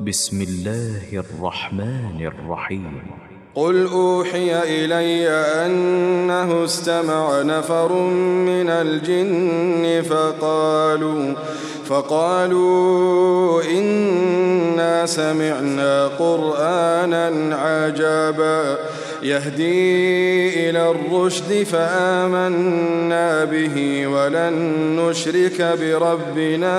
بسم الله الرحمن الرحيم. قل أوحي إلي أنه استمع نفر من الجن فقالوا إنا سمعنا قرآنا عجبا يهدي إلى الرشد فآمنا به ولن نشرك بربنا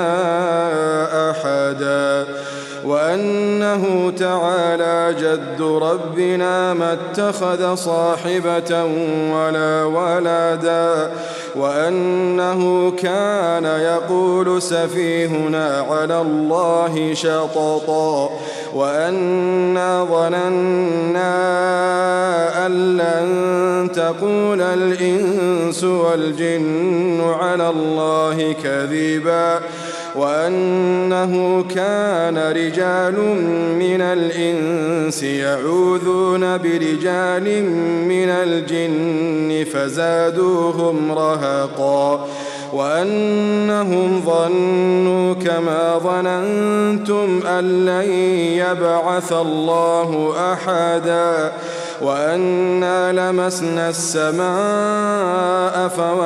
أحدا وأنه تعالى جد ربنا ما اتخذ صاحبة ولا ولدا وأنه كان يقول سفيهنا على الله شططا وأنا ظننا أن لن تقول الإنس والجن على الله كذبا وأنه كان رجال من الإنس يعوذون برجال من الجن فزادوهم رهقا وأنهم ظنوا كما ظننتم أن لن يبعث الله أحدا وأنا لمسنا السماء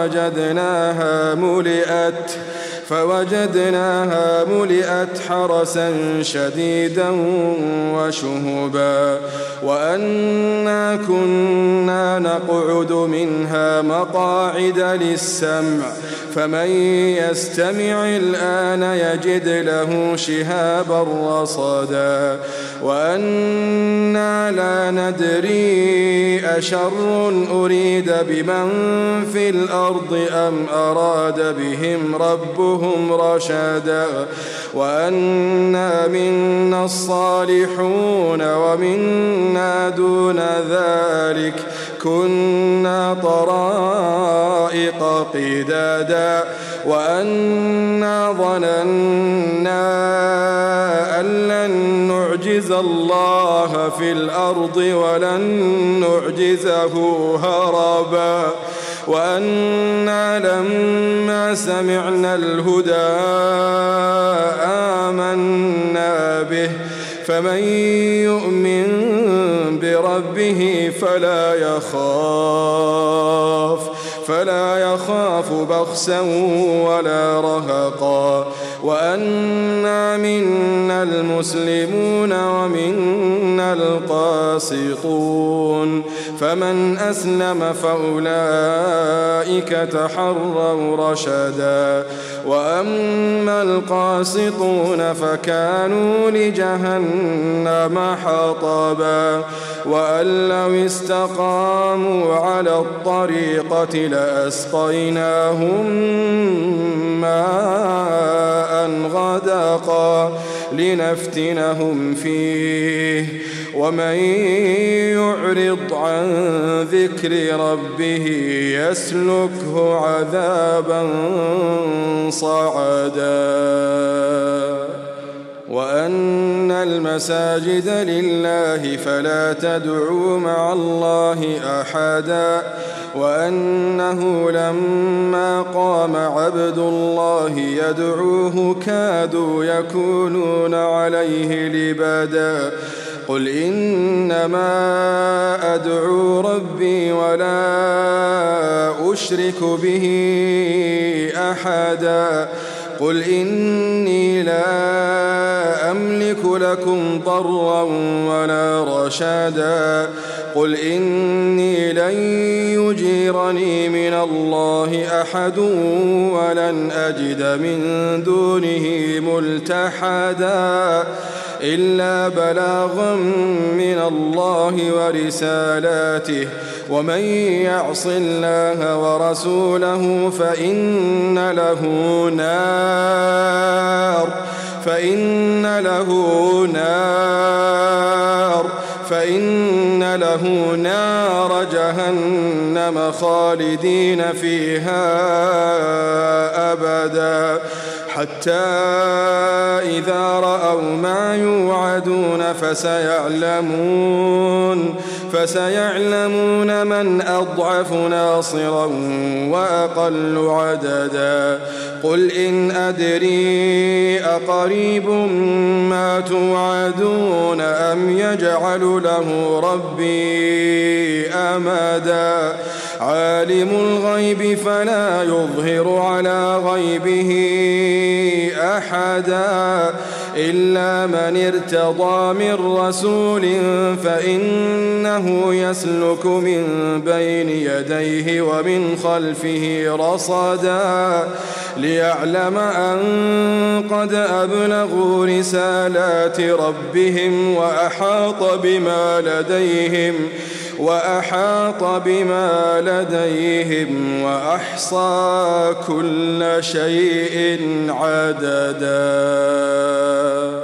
فوجدناها ملئت حرسا شديدا وشهبا وأنا كنا نقعد منها مقاعد للسمع فمن يستمع الآن يجد له شهابا رصدا وأنا لا ندري أشر أريد بمن في الأرض أم أراد بهم ربهم رشدا وأنا منا الصالحون ومنا دون ذلك كنا طرائق قدادا وأنا ظننا أن لن نعجز الله في الأرض ولن نعجزه هربا وأنا لما سمعنا الهدى آمنا به فمن يؤمن بربه فلا يخاف بخسا ولا رهقا وأنا منا المسلمون ومنا القاسطون فمن أسلم فأولئك تحروا رشدا وأما القاسطون فكانوا لجهنم حطبا وأن لو استقاموا على الطريقة لأسقيناهم ماء غدقا لنفتنهم فيه ومن يعرض عن ذكر ربه يسلكه عذابا صعدا وأن المساجد لله فلا تدعوا مع الله أحدا وأنه لما قام عبد الله يدعوه كادوا يكونون عليه لبدا قل إنما أدعو ربي ولا أشرك به أحدا قل إني لا أملك لكم ضرا ولا رشدا قل إني لن يجيرني من الله أحد ولن أجد من دونه ملتحدا إلا بلاغا من الله ورسالاته ومن يعص الله ورسوله فإن له نار جهنم خالدين فيها أبدا حتى إذا رأوا ما يوعدون فسيعلمون من أضعف ناصرا وأقل عددا قل إن أدري أقريب ما توعدون أم يجعل له ربي أمدا عالم الغيب فلا يظهر على غيبه أحدا إلا من ارتضى من رسول فإنه يسلك من بين يديه ومن خلفه رصدا ليعلم أن قد أبلغوا رسالات ربهم وأحاط بما لديهم وأحصى كل شيء عددا.